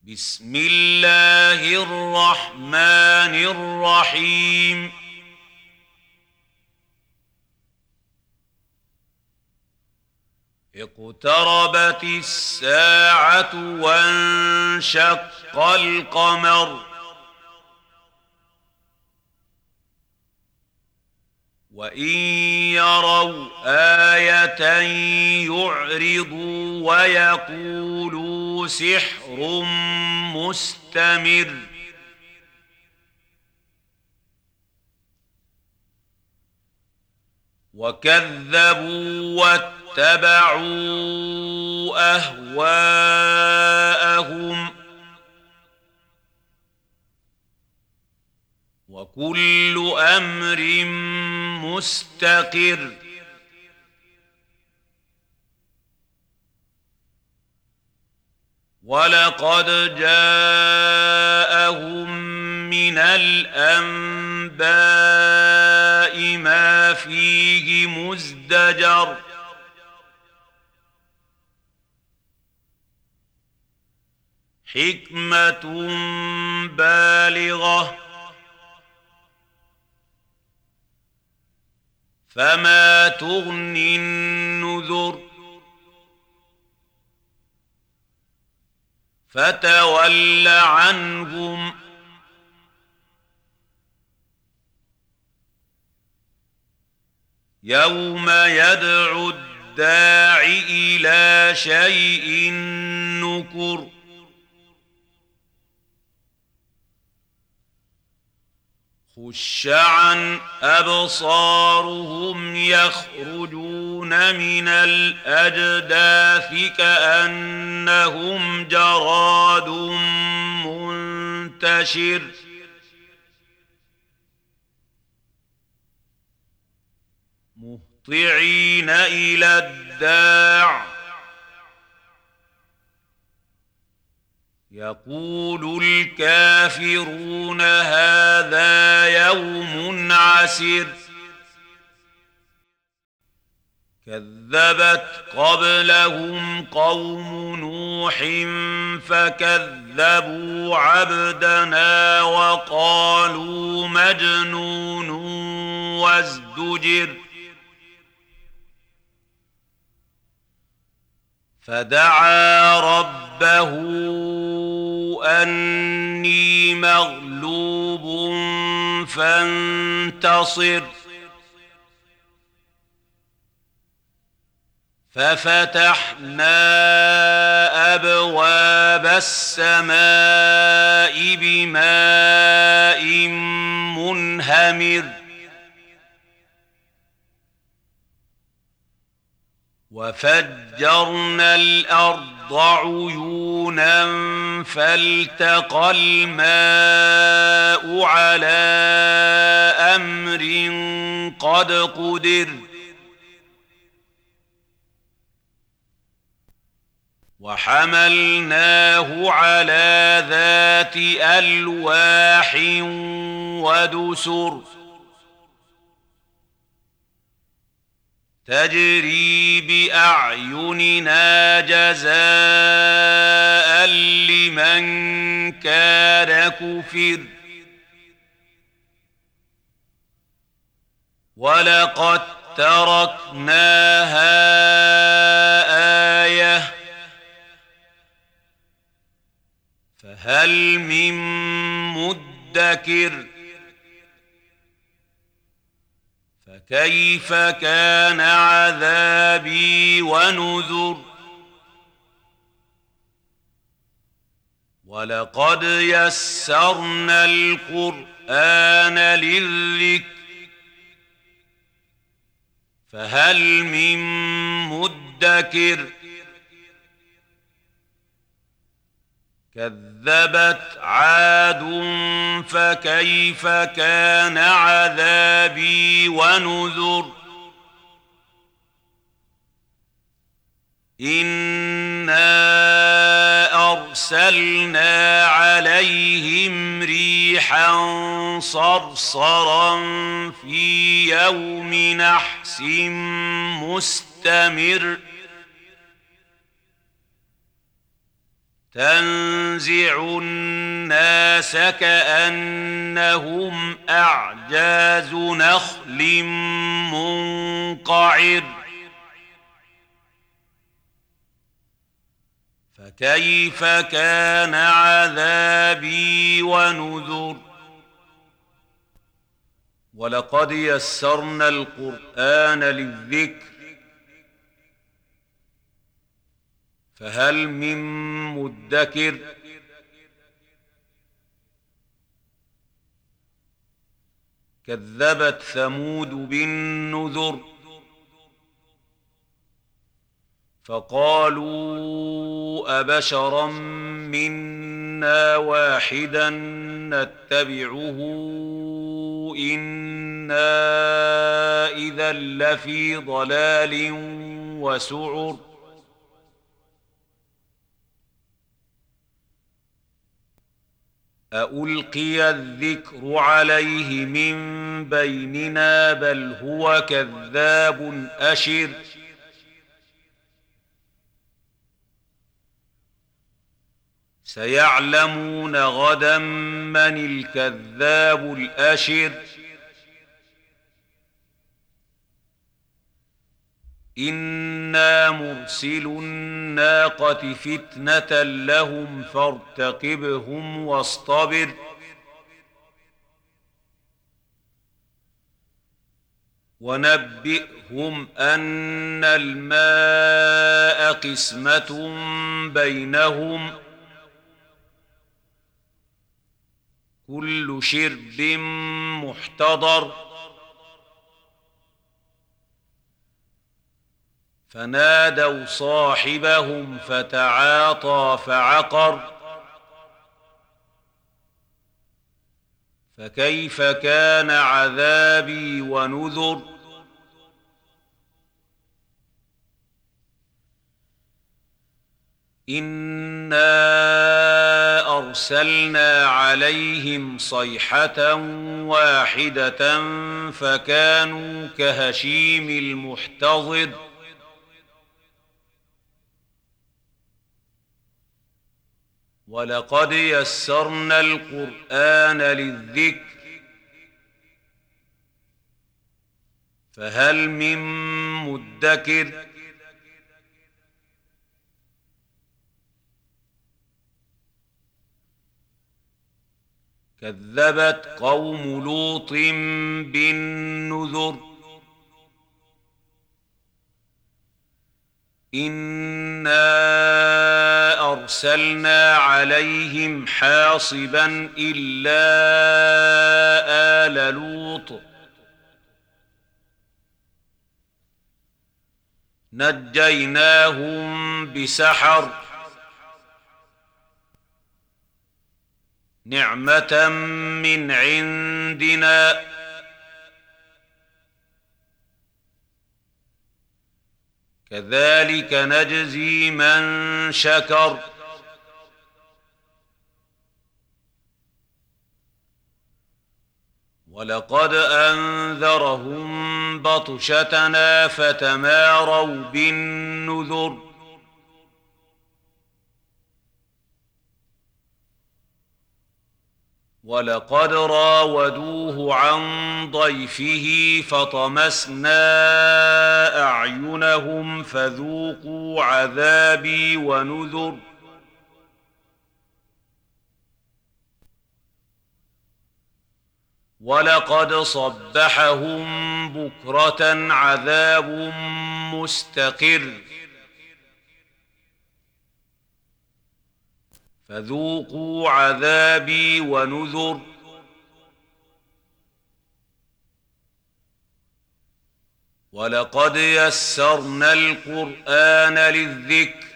بسم الله الرحمن الرحيم اقتربت الساعة وانشق القمر وإن يروا آية يعرضوا ويقولوا سحر مستمر وكذبوا واتبعوا أهواءهم وكل أمر مستقر ولقد جاءهم من الأنباء ما فيه مزدجر حكمة بالغة فما تغني النذر فتول عنهم يوم يدعو الداع إلى شيء نكر خش عن أبصارهم يخرجون من الأجداث كأنهم جراد منتشر مهطعين إلى الداع يقول الكافرون هذا يوم عسر كذبت قبلهم قوم نوح فكذبوا عبدنا وقالوا مجنون وازدجر فدعا ربه أني مغلوب فانتصر ففتحنا أبواب السماء بماء منهمر وفجرنا الأرض عيونا فالتقى الماء على أمر قد قدر وحملناه على ذات ألواح ودسر تجري بأعيننا جزاء لمن كان كفر ولقد تركناها آية فهل من مدكر فكيف كان عذابي ونذر ولقد يسرنا القرآن للذكر فهل من مدكر كذبت عاد فكيف كان عذابي ونذر إنا أرسلنا عليهم ريحا صرصرا في يوم نحس مستمر تنزع الناس كأنهم أعجاز نخل منقعر فكيف كان عذابي ونذر ولقد يسرنا القرآن للذكر فهل من مدكر كذبت ثمود بالنذر فقالوا أبشرا منا واحدا نتبعه إنا إذا لفي ضلال وسعر أألقي الذكر عليه من بيننا بل هو كذاب أشر سيعلمون غدا من الكذاب الأشر إنا مرسل الناقة فتنة لهم فارتقبهم واصطبر ونبئهم أن الماء قسمة بينهم كل شرب محتضر فنادوا صاحبهم فتعاطى فعقر فكيف كان عذابي ونذر إنا أرسلنا عليهم صيحة واحدة فكانوا كهشيم المحتضر ولقد يسرنا القرآن للذكر فهل من مدكر كذبت قوم لوط بالنذر إنا أرسلنا عليهم حاصبا إلا آل لوط نجيناهم بسحر نعمة من عندنا كذلك نجزي من شكر ولقد أنذرهم بطشتنا فتماروا بالنذر ولقد راودوه عن ضيفه فطمسنا أعينهم فذوقوا عذابي ونذر ولقد صبحهم بكرة عذاب مستقر فذوقوا عذابي ونذر ولقد يسرنا القرآن للذكر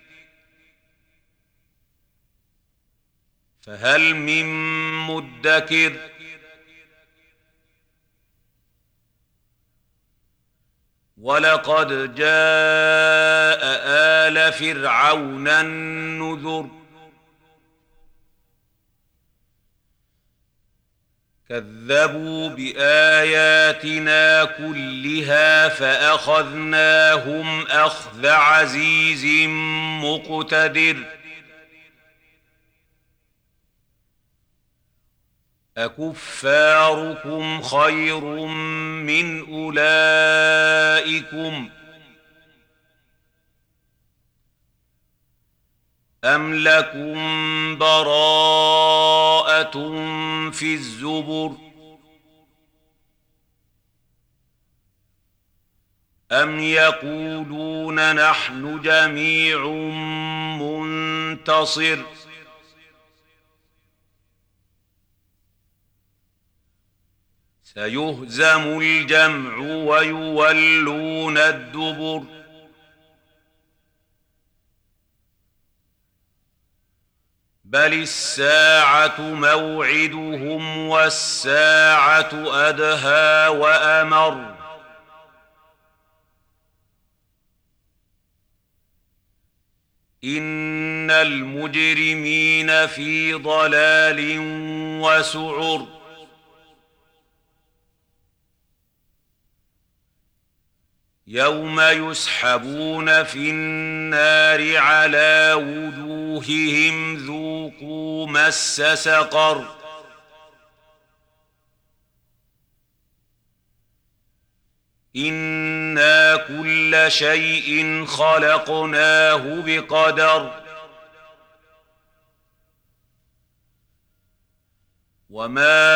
فهل من مدكر ولقد جاء آل فرعون النذر كذبوا بآياتنا كلها فأخذناهم أخذ عزيز مقتدر أكفاركم خير من أولئكم أم لكم براءة في الزبر أم يقولون نحن جميع منتصر سيهزم الجمع ويولون الدبر بل الساعة موعدهم والساعة أدهى وأمر إن المجرمين في ضلال وسعر يوم يسحبون في النار على وجوههم ذوقوا مس سقر إنا كل شيء خلقناه بقدر وما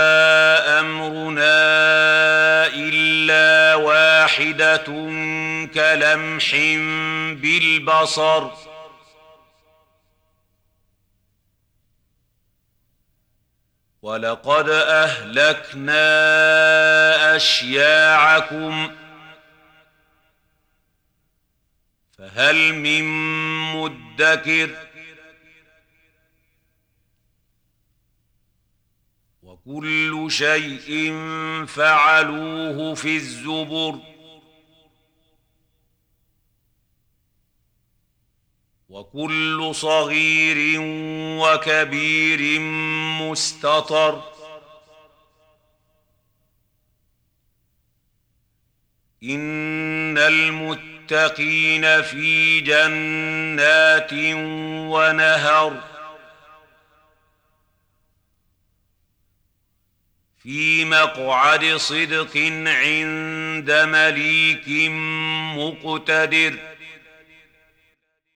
أمرنا إلا واحدة كلمح بالبصر ولقد أهلكنا أشياعكم فهل من مدكر وكل شيء فعلوه في الزبر وكل صغير وكبير مستطر إن المتقين في جنات ونهر في مقعد صدق عند مليك مقتدر